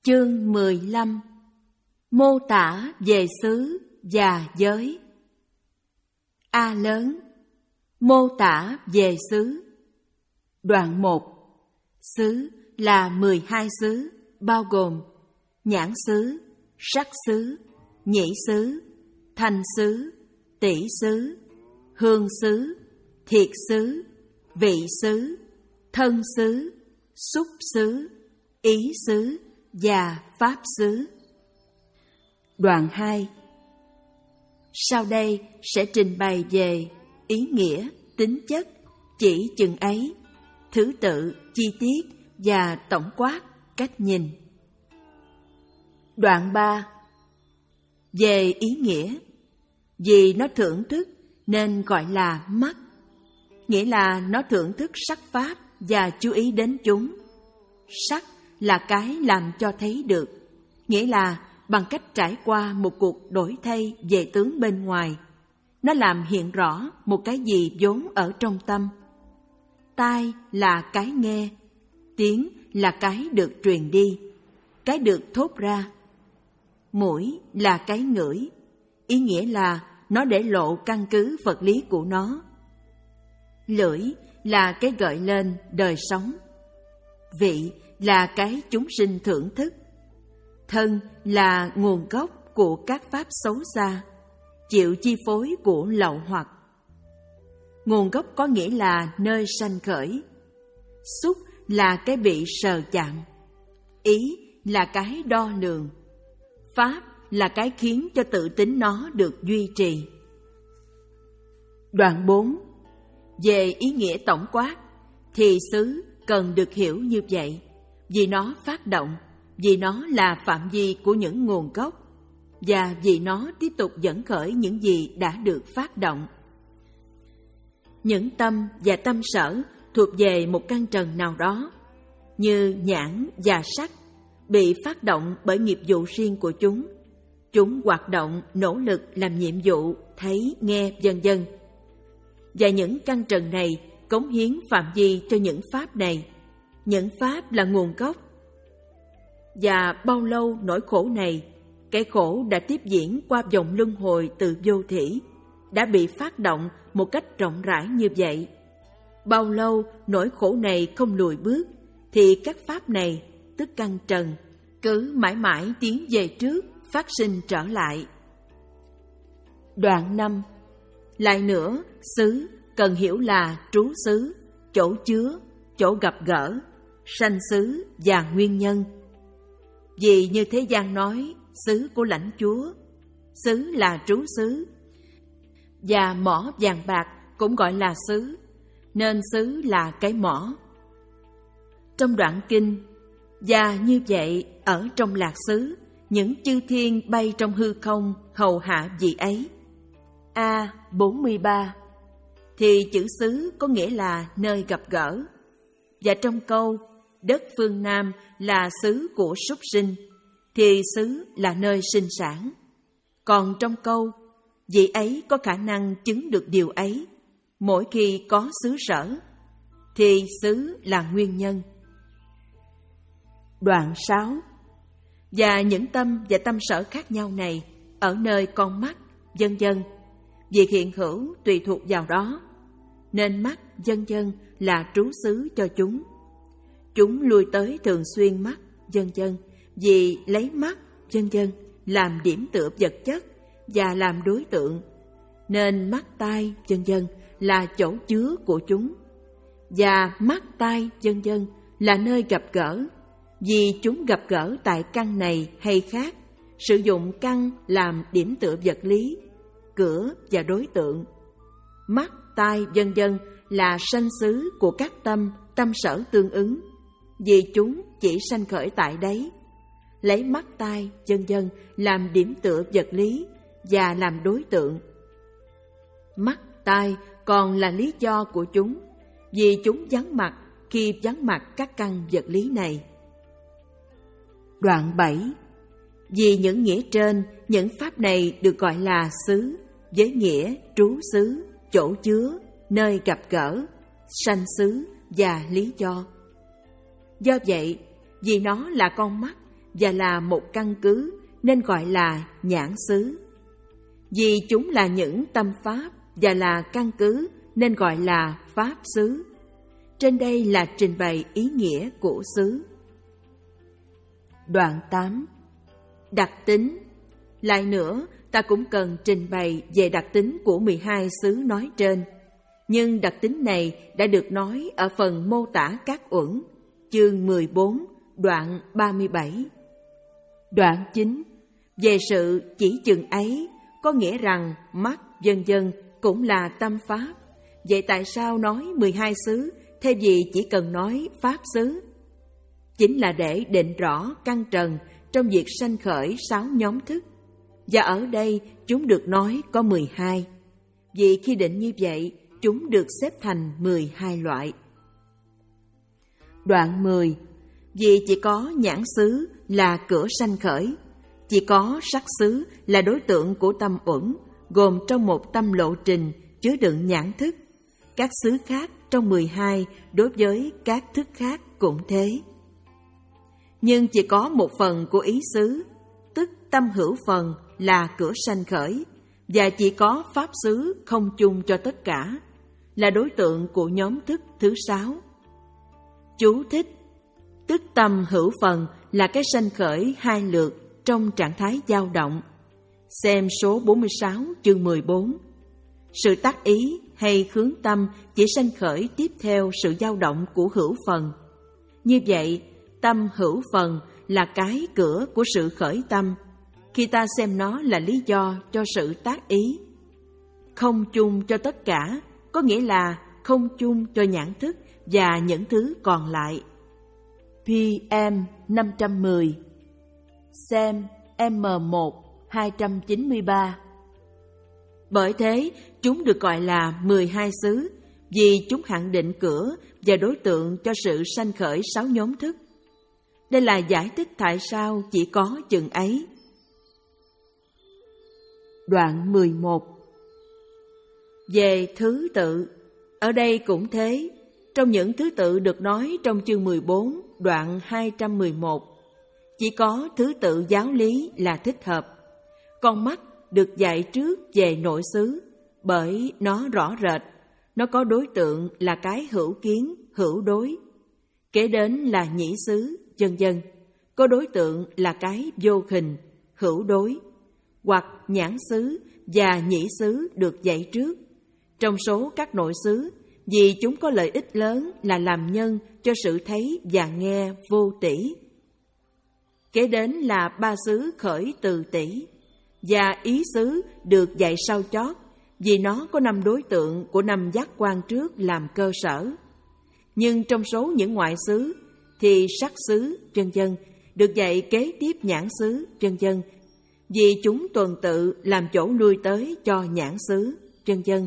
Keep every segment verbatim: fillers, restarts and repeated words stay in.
Chương mười lăm. Mô tả về xứ và giới. A lớn. Mô tả về xứ. Đoạn một. Xứ là mười hai xứ, bao gồm nhãn xứ, sắc xứ, nhĩ xứ, thanh xứ, tỷ xứ, hương xứ, thiệt xứ, vị xứ, thân xứ, xúc xứ, ý xứ và pháp xứ. Đoạn hai. Sau đây sẽ trình bày về ý nghĩa, tính chất, chỉ chừng ấy, thứ tự, chi tiết và tổng quát cách nhìn. Đoạn ba. Về ý nghĩa, vì nó thưởng thức nên gọi là mắt, nghĩa là nó thưởng thức sắc pháp và chú ý đến chúng. Sắc là cái làm cho thấy được, nghĩa là bằng cách trải qua một cuộc đổi thay về tướng bên ngoài, nó làm hiện rõ một cái gì vốn ở trong tâm. Tai là cái nghe, tiếng là cái được truyền đi, cái được thốt ra. Mũi là cái ngửi, ý nghĩa là nó để lộ căn cứ vật lý của nó. Lưỡi là cái gợi lên đời sống. Vị là cái chúng sinh thưởng thức. Thân là nguồn gốc của các pháp xấu xa, chịu chi phối của lậu hoặc. Nguồn gốc có nghĩa là nơi sanh khởi. Xúc là cái bị sờ chạm. Ý là cái đo lường. Pháp là cái khiến cho tự tính nó được duy trì. Đoạn bốn. Về ý nghĩa tổng quát, thì xứ cần được hiểu như vậy, vì nó phát động, vì nó là phạm vi của những nguồn gốc, và vì nó tiếp tục dẫn khởi những gì đã được phát động. Những tâm và tâm sở thuộc về một căn trần nào đó, như nhãn và sắc, bị phát động bởi nghiệp vụ riêng của chúng. Chúng hoạt động, nỗ lực làm nhiệm vụ, thấy, nghe, vân vân. Và những căn trần này cống hiến phạm vi cho những pháp này. Những pháp là nguồn gốc. Và bao lâu nỗi khổ này, cái khổ đã tiếp diễn qua vòng luân hồi từ vô thỉ, đã bị phát động một cách rộng rãi như vậy. Bao lâu nỗi khổ này không lùi bước, thì các pháp này, tức căn trần, cứ mãi mãi tiến về trước, phát sinh trở lại. Đoạn năm. Lại nữa, xứ cần hiểu là trú xứ, chỗ chứa, chỗ gặp gỡ, sanh xứ và nguyên nhân. Vì như thế gian nói, xứ của lãnh chúa, xứ là trú xứ, và mỏ vàng bạc cũng gọi là xứ, nên xứ là cái mỏ. Trong đoạn kinh, và như vậy ở trong lạc xứ, những chư thiên bay trong hư không hầu hạ vị ấy. A bốn mươi ba. Thì chữ xứ có nghĩa là nơi gặp gỡ. Và trong câu đất phương Nam là xứ của súc sinh, thì xứ là nơi sinh sản. Còn trong câu vị ấy có khả năng chứng được điều ấy mỗi khi có xứ sở, thì xứ là nguyên nhân. Đoạn sáu. Và những tâm và tâm sở khác nhau này ở nơi con mắt, vân vân, việc hiện hữu tùy thuộc vào đó, nên mắt, vân vân là trú xứ cho chúng. Chúng lui tới thường xuyên mắt, vân vân, vì lấy mắt, vân vân làm điểm tựa vật chất và làm đối tượng, nên mắt, tai, vân vân là chỗ chứa của chúng. Và mắt, tai, vân vân là nơi gặp gỡ, vì chúng gặp gỡ tại căn này hay khác, sử dụng căn làm điểm tựa vật lý, cửa và đối tượng. Mắt, tai, vân vân là sanh xứ của các tâm, tâm sở tương ứng, vì chúng chỉ sanh khởi tại đấy. Lấy mắt, tai, vân vân làm điểm tựa vật lý và làm đối tượng. Mắt, tai còn là lý do của chúng, vì chúng vắng mặt khi vắng mặt các căn vật lý này. Đoạn bảy. Vì những nghĩa trên, những pháp này được gọi là xứ, với nghĩa trú xứ, chỗ chứa, nơi gặp gỡ, sanh xứ và lý do. Do vậy, vì nó là con mắt, và là một căn cứ nên gọi là nhãn xứ. Vì chúng là những tâm pháp và là căn cứ nên gọi là pháp xứ. Trên đây là trình bày ý nghĩa của xứ. Đoạn tám. Đặc tính. Lại nữa, ta cũng cần trình bày về đặc tính của mười hai xứ nói trên. Nhưng đặc tính này đã được nói ở phần mô tả các uẩn, chương mười bốn, đoạn ba mươi bảy. Đoạn chín. Về sự chỉ chừng ấy, có nghĩa rằng mắt vân vân cũng là tâm pháp. Vậy tại sao nói mười hai xứ thay vì chỉ cần nói pháp xứ? Chính là để định rõ căn trần trong việc sanh khởi sáu nhóm thức. Và ở đây chúng được nói có mười hai. Vì khi định như vậy, chúng được xếp thành mười hai loại. Đoạn mười. Vì chỉ có nhãn xứ là cửa sanh khởi, chỉ có sắc xứ là đối tượng của tâm uẩn, gồm trong một tâm lộ trình chứa đựng nhãn thức. Các xứ khác trong mười hai đối với các thức khác cũng thế. Nhưng chỉ có một phần của ý xứ, tức tâm hữu phần là cửa sanh khởi, và chỉ có pháp xứ không chung cho tất cả, là đối tượng của nhóm thức thứ sáu. Chú thích: tức tâm hữu phần là cái sanh khởi hai lượt trong trạng thái dao động. Xem số bốn mươi sáu chương mười bốn. Sự tác ý hay khướng tâm chỉ sanh khởi tiếp theo sự dao động của hữu phần. Như vậy, tâm hữu phần là cái cửa của sự khởi tâm, khi ta xem nó là lý do cho sự tác ý. Không chung cho tất cả, có nghĩa là không chung cho nhãn thức và những thứ còn lại. pê em năm trăm mười. Xem em một hai trăm chín mươi ba. Bởi thế, chúng được gọi là mười hai xứ, vì chúng hạn định cửa và đối tượng cho sự sanh khởi sáu nhóm thức. Đây là giải thích tại sao chỉ có chừng ấy. Đoạn mười một. Về thứ tự, ở đây cũng thế. Trong những thứ tự được nói trong chương mười bốn, đoạn hai trăm mười một, chỉ có thứ tự giáo lý là thích hợp. Con mắt được dạy trước về nội xứ, bởi nó rõ rệt, nó có đối tượng là cái hữu kiến, hữu đối. Kế đến là nhĩ xứ, vân vân, có đối tượng là cái vô hình, hữu đối. Hoặc nhãn xứ và nhĩ xứ được dạy trước. Trong số các nội xứ, vì chúng có lợi ích lớn là làm nhân cho sự thấy và nghe vô tỷ. Kế đến là ba xứ khởi từ tỷ, và ý xứ được dạy sau chót, vì nó có năm đối tượng của năm giác quan trước làm cơ sở. Nhưng trong số những ngoại xứ thì sắc xứ, vân vân, được dạy kế tiếp nhãn xứ, vân vân, vì chúng tuần tự làm chỗ lui tới cho nhãn xứ, vân vân.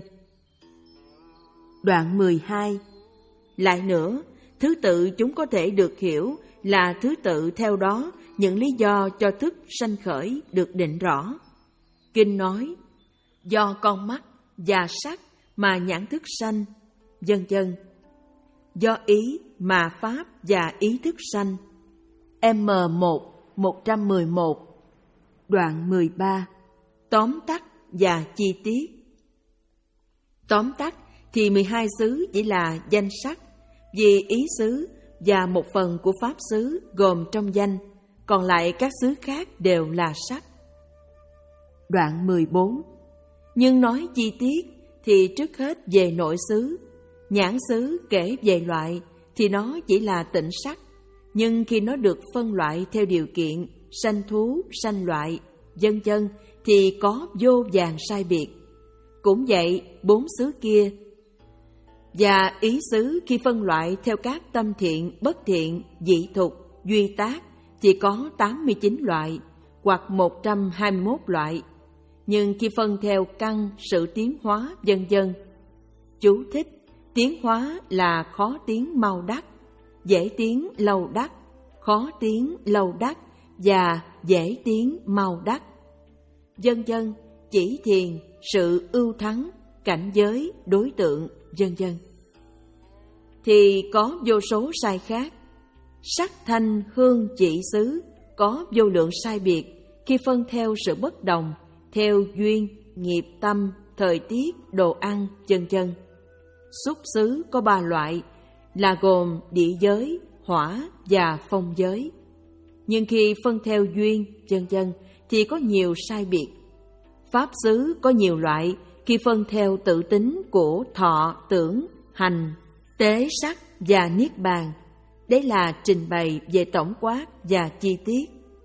Đoạn mười hai. Lại nữa, thứ tự chúng có thể được hiểu là thứ tự theo đó những lý do cho thức sanh khởi được định rõ. Kinh nói, do con mắt và sắc mà nhãn thức sanh, vân vân. Do ý mà pháp và ý thức sanh. em một một trăm mười một. Đoạn mười ba. Tóm tắt và chi tiết. Tóm tắt thì mười hai xứ chỉ là danh sắc, vì ý xứ và một phần của pháp xứ gồm trong danh, còn lại các xứ khác đều là sắc. Đoạn mười bốn. Nhưng nói chi tiết thì trước hết về nội xứ. Nhãn xứ kể về loại thì nó chỉ là tịnh sắc, nhưng khi nó được phân loại theo điều kiện sanh thú, sanh loại, vân vân thì có vô vàn sai biệt. Cũng vậy, bốn xứ kia và ý xứ khi phân loại theo các tâm thiện, bất thiện, dị thục, duy tác chỉ có tám mươi chín loại hoặc một trăm hai mươi mốt loại. Nhưng khi phân theo căn, sự tiến hóa, vân vân. Chú thích: tiến hóa là khó tiến mau đắc, dễ tiến lâu đắc, khó tiến lâu đắc và dễ tiến mau đắc, vân vân, chỉ thiền, sự ưu thắng, cảnh giới, đối tượng, vân vân. Thì có vô số sai khác. Sắc thanh hương chỉ xứ có vô lượng sai biệt khi phân theo sự bất đồng, theo duyên, nghiệp tâm, thời tiết, đồ ăn, vân vân. Xúc xứ có ba loại là gồm địa giới, hỏa và phong giới. Nhưng khi phân theo duyên, vân vân thì có nhiều sai biệt. Pháp xứ có nhiều loại khi phân theo tự tính của thọ, tưởng, hành, tế sắc và niết bàn. Đấy là trình bày về tổng quát và chi tiết.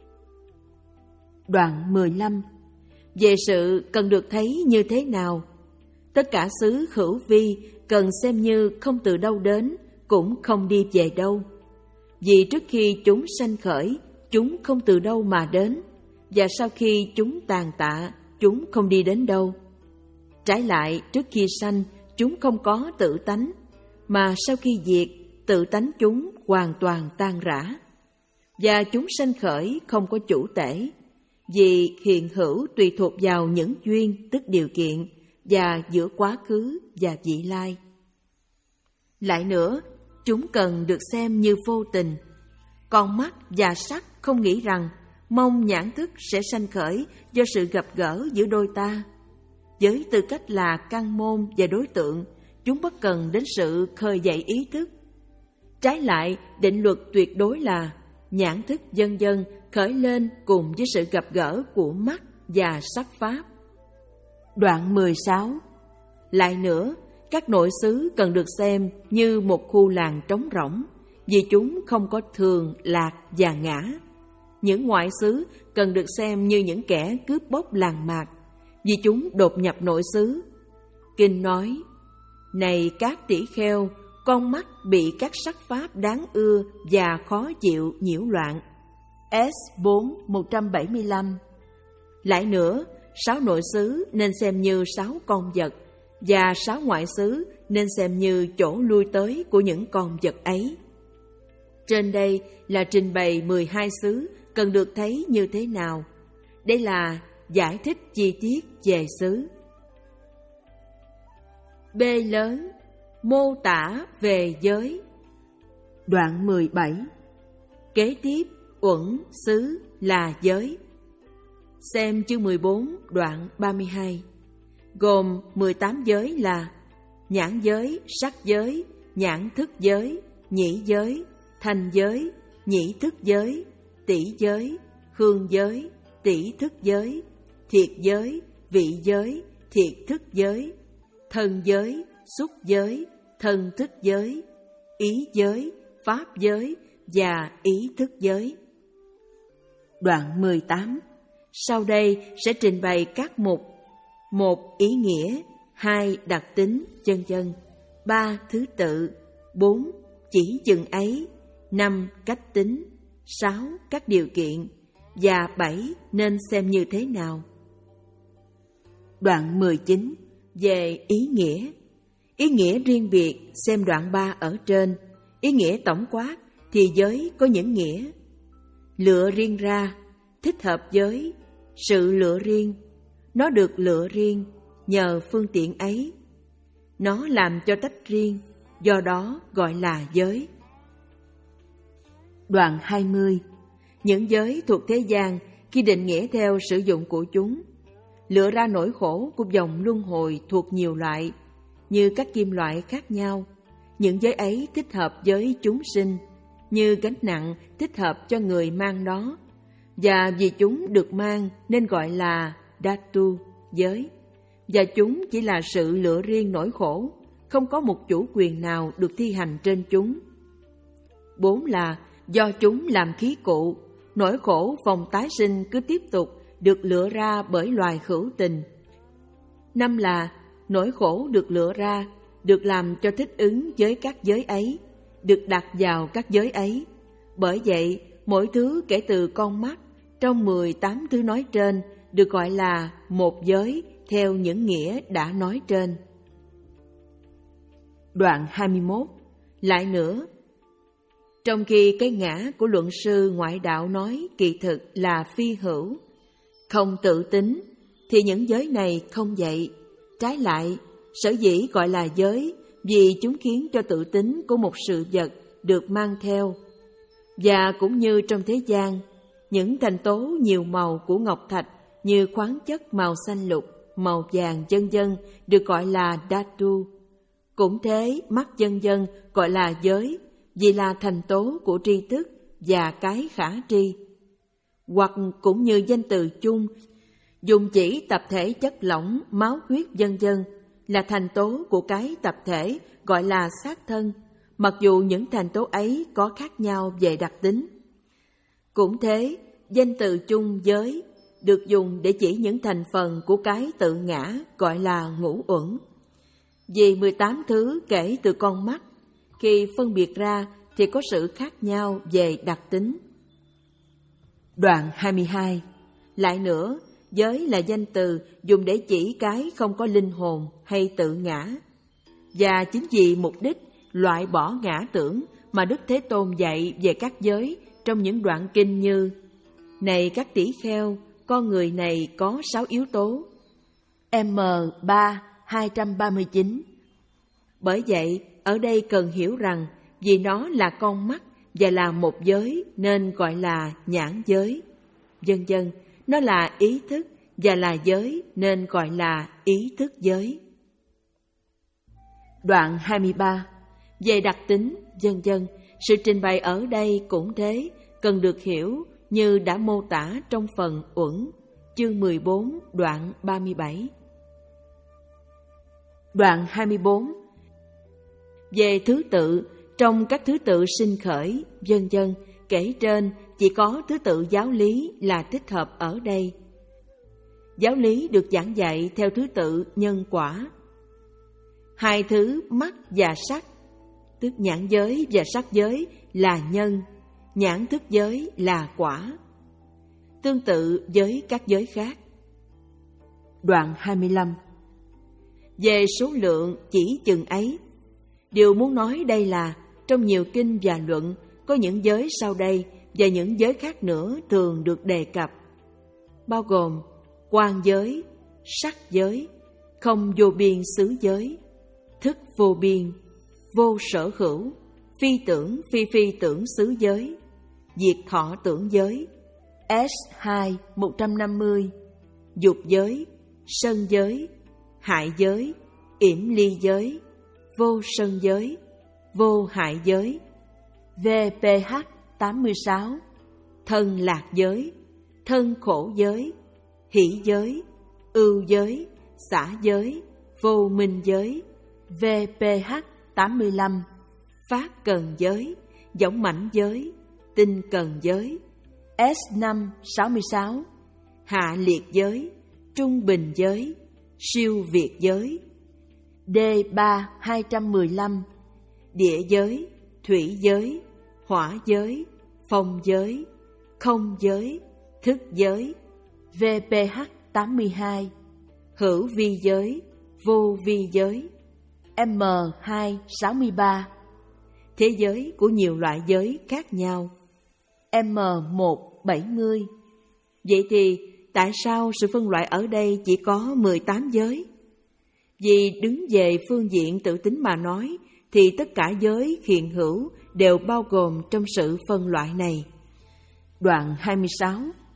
Đoạn mười lăm. Về sự cần được thấy như thế nào? Tất cả xứ hữu vi cần xem như không từ đâu đến, cũng không đi về đâu. Vì trước khi chúng sanh khởi, chúng không từ đâu mà đến, và sau khi chúng tàn tạ, chúng không đi đến đâu. Trái lại, trước khi sanh, chúng không có tự tánh, mà sau khi diệt, tự tánh chúng hoàn toàn tan rã. Và chúng sanh khởi không có chủ tể, vì hiện hữu tùy thuộc vào những duyên tức điều kiện và giữa quá khứ và vị lai. Lại nữa, chúng cần được xem như vô tình. Con mắt và sắc không nghĩ rằng mong nhãn thức sẽ sanh khởi do sự gặp gỡ giữa đôi ta. Với tư cách là căn môn và đối tượng, chúng bất cần đến sự khơi dậy ý thức. Trái lại, định luật tuyệt đối là nhãn thức vân vân khởi lên cùng với sự gặp gỡ của mắt và sắc pháp. Đoạn mười sáu. Lại nữa, các nội xứ cần được xem như một khu làng trống rỗng, vì chúng không có thường, lạc và ngã. Những ngoại xứ cần được xem như những kẻ cướp bóc làng mạc, vì chúng đột nhập nội xứ. Kinh nói: Này các tỷ kheo, con mắt bị các sắc pháp đáng ưa và khó chịu nhiễu loạn. S bốn một trăm bảy mươi lăm. Lại nữa, sáu nội xứ nên xem như sáu con vật, và sáu ngoại xứ nên xem như chỗ lui tới của những con vật ấy. Trên đây là trình bày mười hai xứ cần được thấy như thế nào. Đây là giải thích chi tiết về xứ. B lớn, mô tả về giới. Đoạn mười bảy. Kế tiếp, uẩn xứ là giới. Xem chương mười bốn, đoạn ba mươi hai. Gồm mười tám giới là nhãn giới, sắc giới, nhãn thức giới, nhĩ giới, thanh giới, nhĩ thức giới, tỷ giới, hương giới, tỷ thức giới, thiệt giới, vị giới, thiệt thức giới, thân giới, xúc giới, thân thức giới, ý giới, pháp giới và ý thức giới. Đoạn mười tám. Sau đây sẽ trình bày các mục: một ý nghĩa, hai đặc tính, vân vân, ba thứ tự, bốn chỉ chừng ấy, năm cách tính, sáu các điều kiện và bảy nên xem như thế nào. Đoạn mười chín. Về ý nghĩa. Ý nghĩa riêng biệt xem đoạn ba ở trên. Ý nghĩa tổng quát thì giới có những nghĩa. Lựa riêng ra, thích hợp giới, sự lựa riêng. Nó được lựa riêng nhờ phương tiện ấy. Nó làm cho tách riêng, do đó gọi là giới. Đoạn hai mươi. Những giới thuộc thế gian khi định nghĩa theo sử dụng của chúng, lựa ra nỗi khổ của vòng luân hồi thuộc nhiều loại, như các kim loại khác nhau. Những giới ấy thích hợp với chúng sinh, như gánh nặng thích hợp cho người mang nó, và vì chúng được mang nên gọi là dhatu, giới. Và chúng chỉ là sự lựa riêng nỗi khổ, không có một chủ quyền nào được thi hành trên chúng. Bốn là do chúng làm khí cụ, nỗi khổ vòng tái sinh cứ tiếp tục được lựa ra bởi loài hữu tình. Năm là nỗi khổ được lựa ra, được làm cho thích ứng với các giới ấy, được đặt vào các giới ấy. Bởi vậy, mỗi thứ kể từ con mắt trong mười tám thứ nói trên được gọi là một giới theo những nghĩa đã nói trên. Đoạn hai mươi mốt. Lại nữa, trong khi cái ngã của luận sư ngoại đạo nói kỳ thực là phi hữu, không tự tính, thì những giới này không vậy. Trái lại, sở dĩ gọi là giới vì chúng khiến cho tự tính của một sự vật được mang theo. Và cũng như trong thế gian, những thành tố nhiều màu của ngọc thạch như khoáng chất màu xanh lục, màu vàng vân vân được gọi là dhatu. Cũng thế, mắt vân vân gọi là giới, vì là thành tố của tri thức và cái khả tri. Hoặc cũng như danh từ chung, dùng chỉ tập thể chất lỏng, máu huyết vân vân là thành tố của cái tập thể gọi là xác thân, mặc dù những thành tố ấy có khác nhau về đặc tính. Cũng thế, danh từ chung giới được dùng để chỉ những thành phần của cái tự ngã gọi là ngũ uẩn. Vì mười tám thứ kể từ con mắt, khi phân biệt ra thì có sự khác nhau về đặc tính. Đoạn hai mươi hai. Lại nữa, giới là danh từ dùng để chỉ cái không có linh hồn hay tự ngã. Và chính vì mục đích loại bỏ ngã tưởng mà Đức Thế Tôn dạy về các giới trong những đoạn kinh như: Này các tỷ kheo, con người này có sáu yếu tố. M ba hai trăm ba mươi chín. Bởi vậy, ở đây cần hiểu rằng vì nó là con mắt và là một giới nên gọi là nhãn giới. Vân vân, nó là ý thức và là giới nên gọi là ý thức giới. Đoạn hai mươi ba. Về đặc tính, vân vân, sự trình bày ở đây cũng thế, cần được hiểu như đã mô tả trong phần uẩn, chương mười bốn, đoạn ba mươi bảy. Đoạn hai mươi bốn. Về thứ tự, trong các thứ tự sinh khởi, vân vân, kể trên chỉ có thứ tự giáo lý là thích hợp ở đây. Giáo lý được giảng dạy theo thứ tự nhân quả. Hai thứ mắt và sắc, tức nhãn giới và sắc giới là nhân, nhãn thức giới là quả. Tương tự với các giới khác. Đoạn hai mươi lăm. Về số lượng chỉ chừng ấy. Điều muốn nói đây là trong nhiều kinh và luận có những giới sau đây và những giới khác nữa thường được đề cập, bao gồm quang giới, sắc giới, không vô biên xứ giới, thức vô biên, vô sở hữu, phi tưởng phi phi tưởng xứ giới, diệt thọ tưởng giới, S hai một trăm năm mươi, dục giới, sân giới, hại giới, yểm ly giới, vô sân giới, vô hại giới, vê pê hát tám mươi sáu, thân lạc giới, thân khổ giới, hỷ giới, ưu giới, xả giới, vô minh giới, vê pê hát tám mươi lăm, phát cần giới, võng mãnh giới, tinh cần giới, S năm sáu mươi sáu, hạ liệt giới, trung bình giới, siêu việt giới, D ba hai trăm mười lăm, địa giới, thủy giới, hỏa giới, phong giới, không giới, thức giới, vê pê hát tám mươi hai, hữu vi giới, vô vi giới, M hai sáu mươi ba, thế giới của nhiều loại giới khác nhau, M một bảy mươi. Vậy thì tại sao sự phân loại ở đây chỉ có mười tám giới? Vì đứng về phương diện tự tính mà nói thì tất cả giới hiện hữu đều bao gồm trong sự phân loại này. Đoạn hai mươi sáu.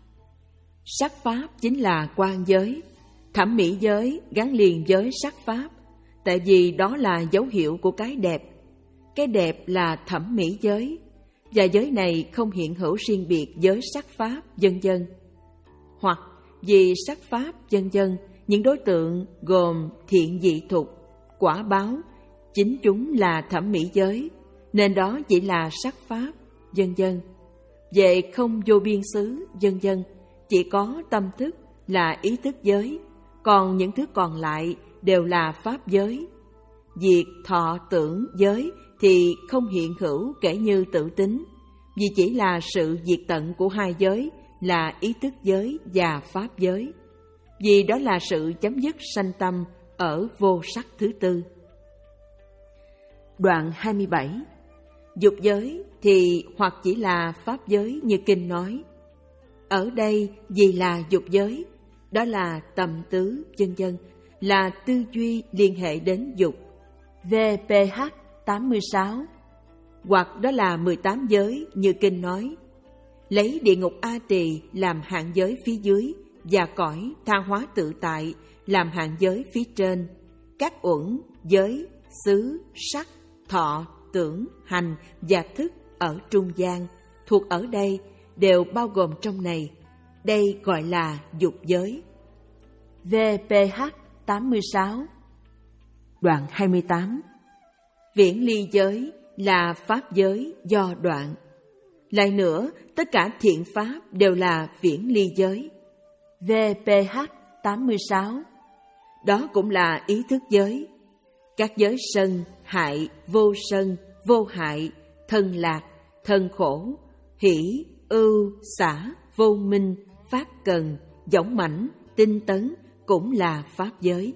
Sắc pháp chính là quan giới, thẩm mỹ giới gắn liền với sắc pháp, tại vì đó là dấu hiệu của cái đẹp. Cái đẹp là thẩm mỹ giới, và giới này không hiện hữu riêng biệt với sắc pháp, vân vân. Hoặc vì sắc pháp, vân vân, những đối tượng gồm thiện dị thục, quả báo, chính chúng là thẩm mỹ giới, nên đó chỉ là sắc pháp, vân vân. Về không vô biên xứ, vân vân, chỉ có tâm thức là ý thức giới, còn những thứ còn lại đều là pháp giới. Diệt thọ tưởng giới thì không hiện hữu kể như tự tính, vì chỉ là sự diệt tận của hai giới là ý thức giới và pháp giới, vì đó là sự chấm dứt sanh tâm ở vô sắc thứ tư. Đoạn hai mươi bảy. Dục giới thì hoặc chỉ là pháp giới như kinh nói. Ở đây vì là dục giới, đó là tầm tứ, vân vân, là tư duy liên hệ đến dục, vê pê hát tám mươi sáu, hoặc đó là mười tám giới như kinh nói. lấy địa ngục A Tỳ làm hạng giới phía dưới và cõi tha hóa tự tại làm hạng giới phía trên. Các uẩn, giới, xứ, sắc, thọ, tưởng, hành và thức ở trung gian, thuộc ở đây, đều bao gồm trong này. Đây gọi là dục giới. vê pê hát tám mươi sáu. Đoạn hai mươi tám. Viễn ly giới là pháp giới do đoạn. Lại nữa, tất cả thiện pháp đều là viễn ly giới. vê pê hát tám mươi sáu. Đó cũng là ý thức giới. Các giới sân, hại, vô sân, vô hại, thân lạc, thân khổ, hỷ, ưu, xả, vô minh, phát cần, dõng mãnh, tinh tấn cũng là pháp giới.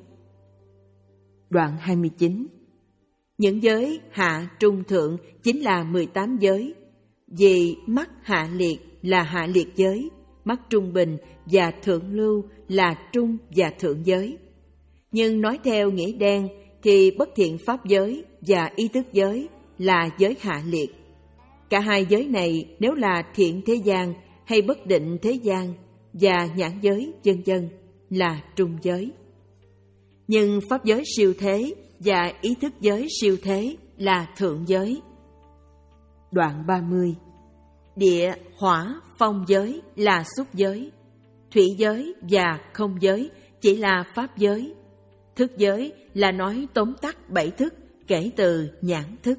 Đoạn hai mươi chín. Những giới hạ trung thượng chính là mười tám giới. Vì mắt hạ liệt là hạ liệt giới, mắt trung bình và thượng lưu là trung và thượng giới. Nhưng nói theo nghĩa đen thì bất thiện pháp giới và ý thức giới là giới hạ liệt. Cả hai giới này nếu là thiện thế gian hay bất định thế gian và nhãn giới vân vân là trung giới. Nhưng pháp giới siêu thế và ý thức giới siêu thế là thượng giới. Đoạn ba mươi. Địa, hỏa, phong giới là xúc giới. Thủy giới và không giới chỉ là pháp giới. Thức giới là nói tóm tắt bảy thức kể từ nhãn thức.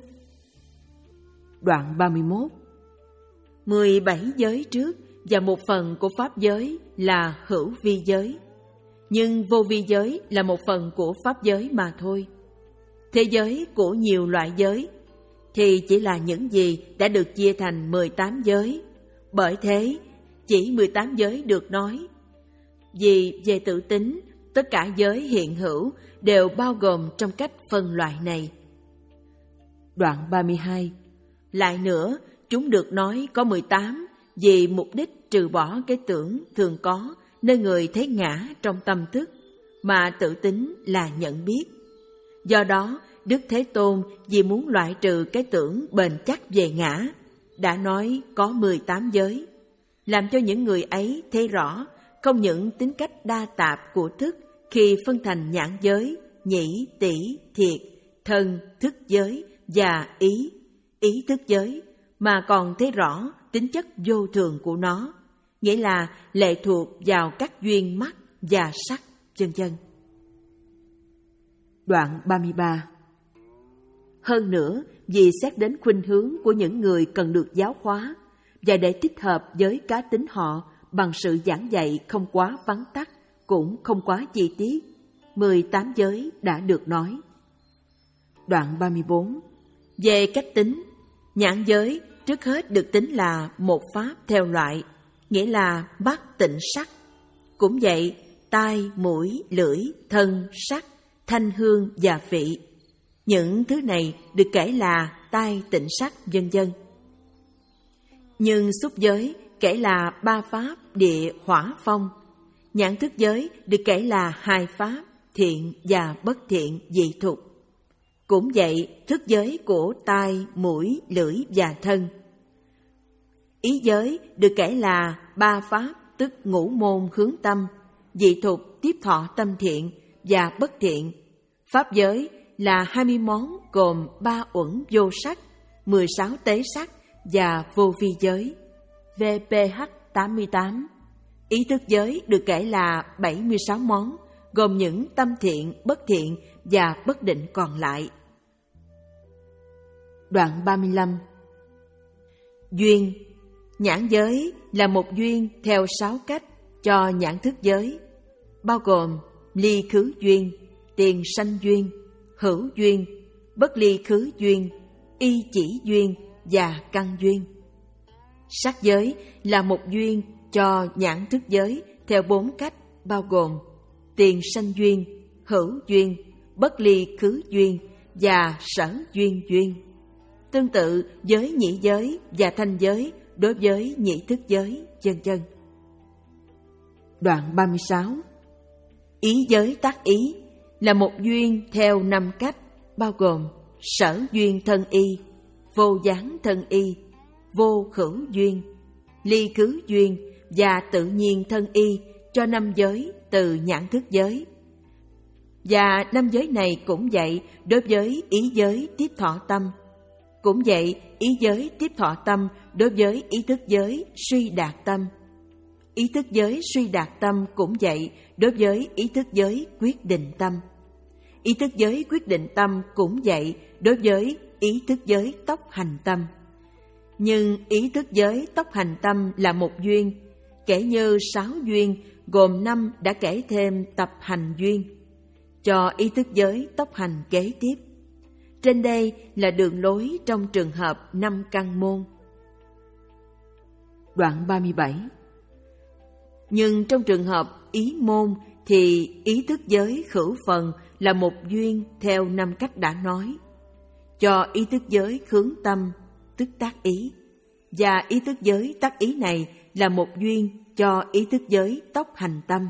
Đoạn ba mươi mốt. Mười bảy giới trước và một phần của pháp giới là hữu vi giới. Nhưng vô vi giới là một phần của pháp giới mà thôi. Thế giới của nhiều loại giới thì chỉ là những gì đã được chia thành mười tám giới. Bởi thế, chỉ mười tám giới được nói. Vì về tự tính, tất cả giới hiện hữu đều bao gồm trong cách phân loại này. Đoạn ba mươi hai. Lại nữa, chúng được nói có mười tám vì mục đích trừ bỏ cái tưởng thường có nơi người thấy ngã trong tâm thức, mà tự tính là nhận biết. Do đó, Đức Thế Tôn vì muốn loại trừ cái tưởng bền chắc về ngã, đã nói có mười tám giới, làm cho những người ấy thấy rõ không những tính cách đa tạp của thức khi phân thành nhãn giới, nhĩ, tỷ, thiệt, thân, thức giới và ý, ý thức giới, mà còn thấy rõ tính chất vô thường của nó, nghĩa là lệ thuộc vào các duyên mắt và sắc, vân vân. Đoạn ba mươi ba. Hơn nữa, vì xét đến khuynh hướng của những người cần được giáo hóa và để thích hợp với cá tính họ bằng sự giảng dạy không quá vắn tắt, cũng không quá chi tiết, mười tám giới đã được nói. Đoạn ba mươi bốn. Về cách tính, nhãn giới trước hết được tính là một pháp theo loại, nghĩa là mắt tịnh sắc. Cũng vậy, tai, mũi, lưỡi, thân, sắc, thanh hương và vị. Những thứ này được kể là tai tịnh sắc, vân vân. Nhưng xúc giới kể là ba pháp địa, hỏa, phong. Nhãn thức giới được kể là hai pháp thiện và bất thiện, dị thục. Cũng vậy, thức giới của tai, mũi, lưỡi và thân. Ý giới được kể là ba pháp tức ngũ môn hướng tâm, dị thục tiếp thọ tâm thiện và bất thiện. Pháp giới là hai mươi món gồm ba uẩn vô sắc, mười sáu tế sắc và vô vi giới. vê pê hát tám mươi tám. Ý thức giới được kể là bảy mươi sáu món, gồm những tâm thiện, bất thiện và bất định còn lại. Đoạn ba mươi lăm. Duyên. Nhãn giới là một duyên theo sáu cách cho nhãn thức giới, bao gồm ly khứ duyên, tiền sanh duyên, hữu duyên, bất ly khứ duyên, y chỉ duyên và căn duyên. Sắc giới là một duyên cho nhãn thức giới theo bốn cách, bao gồm tiền sanh duyên, hữu duyên, bất ly khứ duyên và sở duyên duyên. Tương tự giới nhĩ giới và thanh giới đối với nhĩ thức giới, vân vân. Đoạn ba mươi sáu. Ý giới tác ý là một duyên theo năm cách, bao gồm sở duyên thân y, vô gián thân y, vô khửu duyên, ly cứ duyên và tự nhiên thân y cho năm giới từ nhãn thức giới. Và năm giới này cũng vậy đối với ý giới tiếp thọ tâm. Cũng vậy, ý giới tiếp thọ tâm đối với ý thức giới suy đạt tâm. Ý thức giới suy đạt tâm cũng vậy đối với ý thức giới quyết định tâm. Ý thức giới quyết định tâm cũng vậy đối với ý thức giới tốc hành tâm. Nhưng ý thức giới tốc hành tâm là một duyên, kể như sáu duyên gồm năm đã kể thêm tập hành duyên cho ý thức giới tốc hành kế tiếp. Trên đây là đường lối trong trường hợp năm căn môn. Đoạn ba mươi bảy. Nhưng trong trường hợp ý môn thì ý thức giới khửu phần là một duyên theo năm cách đã nói. Cho ý thức giới khướng tâm, tức tác ý. Và ý thức giới tác ý này là một duyên cho ý thức giới tốc hành tâm.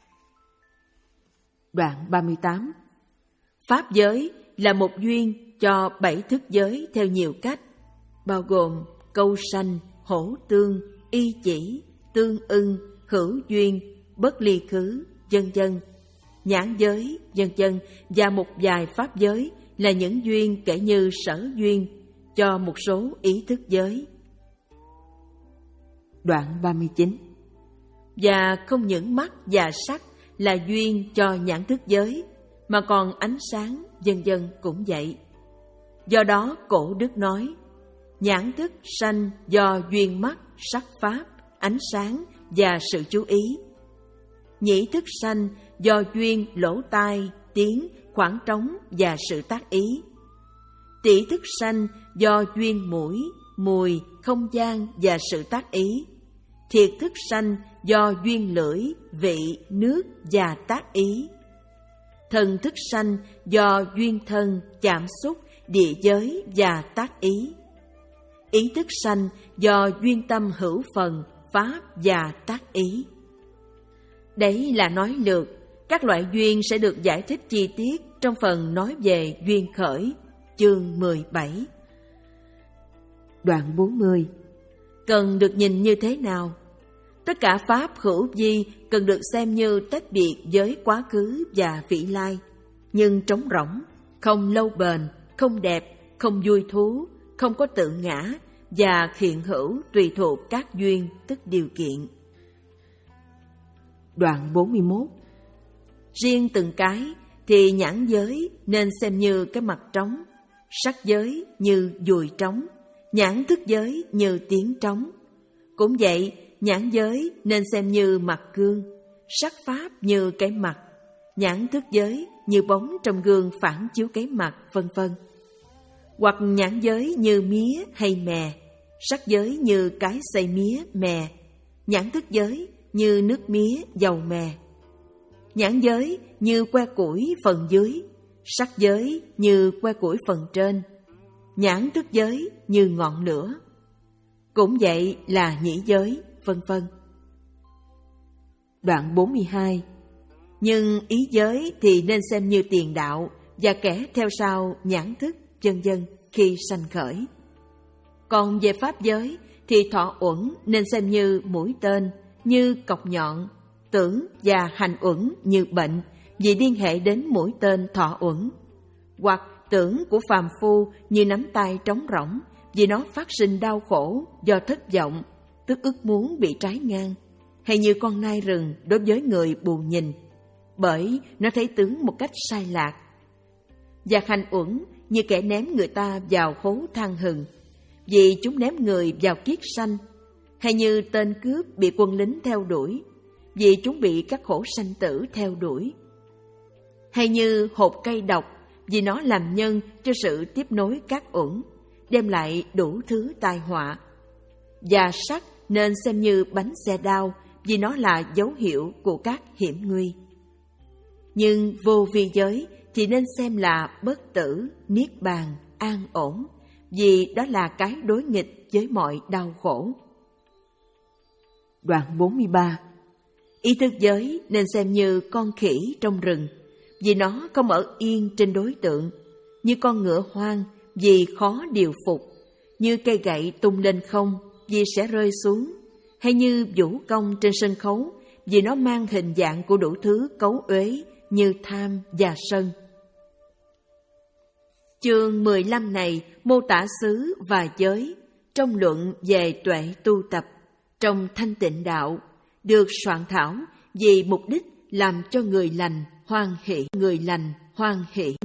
Đoạn ba mươi tám. Pháp giới là một duyên cho bảy thức giới theo nhiều cách, bao gồm câu sanh, hổ tương, y chỉ, tương ưng, hữu duyên, bất ly khứ, vân vân, nhãn giới, vân vân, và một vài pháp giới là những duyên kể như sở duyên cho một số ý thức giới. Đoạn ba mươi chín. Và không những mắt và sắc là duyên cho nhãn thức giới, mà còn ánh sáng, vân vân cũng vậy. Do đó cổ đức nói, nhãn thức sanh do duyên mắt, sắc pháp, ánh sáng và sự chú ý. Nhĩ thức sanh do duyên lỗ tai, tiếng, khoảng trống và sự tác ý. Tỷ thức sanh do duyên mũi, mùi, không gian và sự tác ý. Thiệt thức sanh do duyên lưỡi, vị, nước và tác ý. Thần thức sanh do duyên thân, chạm xúc, địa giới và tác ý. Ý thức sanh do duyên tâm hữu phần, pháp và tác ý. Đấy là nói lược, các loại duyên sẽ được giải thích chi tiết trong phần nói về duyên khởi, chương mười bảy. Đoạn bốn mươi. Cần được nhìn như thế nào? Tất cả pháp hữu vi cần được xem như tách biệt với quá khứ và vị lai, nhưng trống rỗng, không lâu bền, không đẹp, không vui thú, không có tự ngã và hiện hữu tùy thuộc các duyên tức điều kiện. Đoạn bốn mươi mốt. Riêng từng cái thì nhãn giới nên xem như cái mặt trống, sắc giới như dùi trống, nhãn thức giới như tiếng trống. Cũng vậy, nhãn giới nên xem như mặt gương, sắc pháp như cái mặt, nhãn thức giới như bóng trong gương phản chiếu cái mặt, vân vân. Hoặc nhãn giới như mía hay mè, sắc giới như cái xay mía, mè, nhãn thức giới như nước mía, dầu mè. Nhãn giới như que củi phần dưới, sắc giới như que củi phần trên, nhãn thức giới như ngọn lửa. Cũng vậy là nhĩ giới, vân vân. Đoạn bốn mươi hai. Nhưng ý giới thì nên xem như tiền đạo và kẻ theo sau nhãn thức, vân vân khi sanh khởi. Còn về pháp giới thì thọ uẩn nên xem như mũi tên, như cọc nhọn, tưởng và hành uẩn như bệnh vì liên hệ đến mũi tên thọ uẩn, hoặc tưởng của phàm phu như nắm tay trống rỗng vì nó phát sinh đau khổ do thất vọng, tức ước muốn bị trái ngang, hay như con nai rừng đối với người bù nhìn, bởi nó thấy tướng một cách sai lạc. Và hành uẩn như kẻ ném người ta vào hố than hừng, vì chúng ném người vào kiết sanh, hay như tên cướp bị quân lính theo đuổi, vì chúng bị các khổ sanh tử theo đuổi. Hay như hột cây độc, vì nó làm nhân cho sự tiếp nối các uẩn, đem lại đủ thứ tai họa. Và sắc nên xem như bánh xe đao, vì nó là dấu hiệu của các hiểm nguy. Nhưng vô vi giới thì nên xem là bất tử, niết bàn, an ổn, vì đó là cái đối nghịch với mọi đau khổ. Đoạn bốn mươi ba. Ý thức giới nên xem như con khỉ trong rừng, vì nó không ở yên trên đối tượng, như con ngựa hoang vì khó điều phục, như cây gậy tung lên không vì sẽ rơi xuống, hay như vũ công trên sân khấu, vì nó mang hình dạng của đủ thứ cấu uế như tham và sân. Chương mười lăm này mô tả xứ và giới trong luận về tuệ tu tập trong thanh tịnh đạo, được soạn thảo vì mục đích làm cho người lành hoan hỷ, người lành hoan hỷ.